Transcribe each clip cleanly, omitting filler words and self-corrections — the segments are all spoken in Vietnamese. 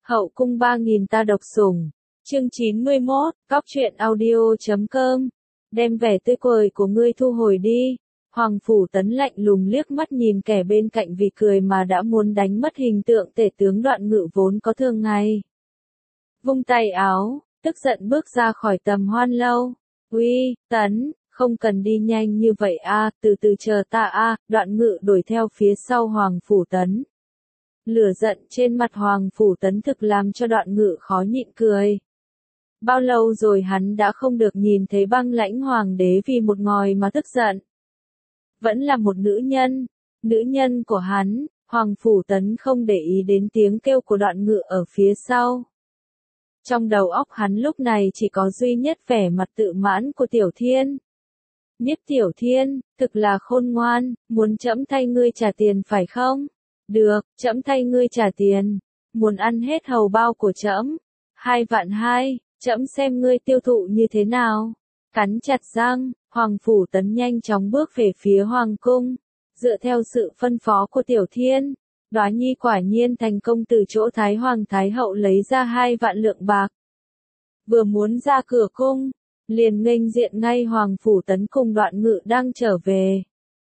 Hậu cung 3000 ta độc sủng. Chương 91, Cóc truyện audio.com. Đem vẻ tươi cười của ngươi thu hồi đi. Hoàng Phủ Tấn lạnh lùng liếc mắt nhìn kẻ bên cạnh vì cười mà đã muốn đánh mất hình tượng tể tướng Đoạn Ngự vốn có thường ngày. Vung tay áo, tức giận bước ra khỏi tầm hoan lâu. Uy, Tấn, không cần đi nhanh như vậy a, từ từ chờ ta a. Đoạn Ngự đuổi theo phía sau Hoàng Phủ Tấn. Lửa giận trên mặt Hoàng Phủ Tấn thực làm cho Đoạn Ngự khó nhịn cười. Bao lâu rồi hắn đã không được nhìn thấy Băng Lãnh hoàng đế vì một ngòi mà tức giận. Vẫn là một nữ nhân của hắn. Hoàng Phủ Tấn không để ý đến tiếng kêu của Đoạn Ngự ở phía sau. Trong đầu óc hắn lúc này chỉ có duy nhất vẻ mặt tự mãn của Tiểu Thiên. Nhiếp Tiểu Thiên, thực là khôn ngoan, muốn trẫm thay ngươi trả tiền phải không? Được, trẫm thay ngươi trả tiền. Muốn ăn hết hầu bao của trẫm? 2.200.000, trẫm xem ngươi tiêu thụ như thế nào. Cắn chặt răng, Hoàng Phủ Tấn nhanh chóng bước về phía Hoàng cung. Dựa theo sự phân phó của Tiểu Thiên, Đóa Nhi quả nhiên thành công từ chỗ Thái Hoàng Thái Hậu lấy ra 2 vạn lượng bạc. Vừa muốn ra cửa cung, liền nghênh diện ngay Hoàng Phủ Tấn cùng Đoạn Ngự đang trở về.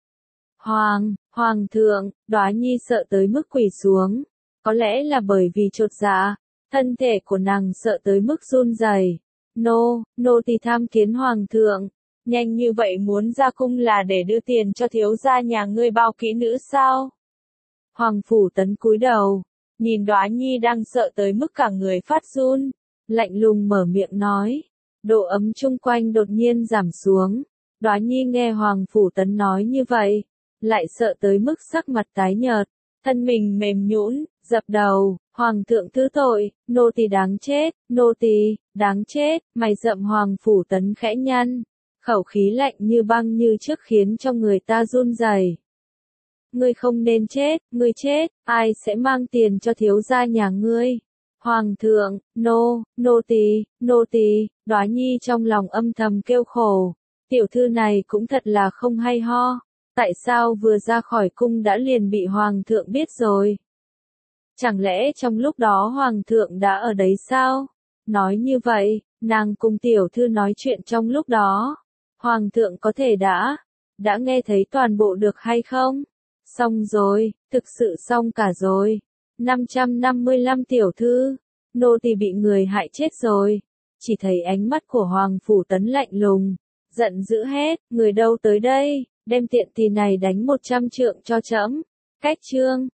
Hoàng thượng, Đóa Nhi sợ tới mức quỳ xuống. Có lẽ là bởi vì chột dạ, thân thể của nàng sợ tới mức run rẩy. Nô tỳ tham kiến Hoàng thượng. Nhanh như vậy muốn ra cung là để đưa tiền cho thiếu gia nhà ngươi bao kỹ nữ sao? Hoàng Phủ Tấn cúi đầu, nhìn Đóa Nhi đang sợ tới mức cả người phát run, lạnh lùng mở miệng nói. Độ ấm chung quanh đột nhiên giảm xuống. Đóa Nhi nghe Hoàng Phủ Tấn nói như vậy, lại sợ tới mức sắc mặt tái nhợt, thân mình mềm nhũn, dập đầu. Hoàng thượng thứ tội, nô tỳ đáng chết, nô tỳ đáng chết. Mày rậm Hoàng Phủ Tấn khẽ nhăn, khẩu khí lạnh như băng như trước khiến cho người ta run rẩy. Ngươi không nên chết, ngươi chết, ai sẽ mang tiền cho thiếu gia nhà ngươi? Hoàng thượng, nô tỳ. Đóa Nhi trong lòng âm thầm kêu khổ, tiểu thư này cũng thật là không hay ho, tại sao vừa ra khỏi cung đã liền bị Hoàng thượng biết rồi? Chẳng lẽ trong lúc đó Hoàng thượng đã ở đấy sao? Nói như vậy, nàng cùng tiểu thư nói chuyện trong lúc đó, Hoàng thượng có thể đã nghe thấy toàn bộ được hay không? Xong rồi, thực sự xong cả rồi. 555 tiểu thư, nô tỳ bị người hại chết rồi. Chỉ thấy ánh mắt của Hoàng Phủ Tấn lạnh lùng, giận dữ hét, người đâu tới đây, đem tiện tỳ này đánh 100 trượng cho trẫm. Cách chương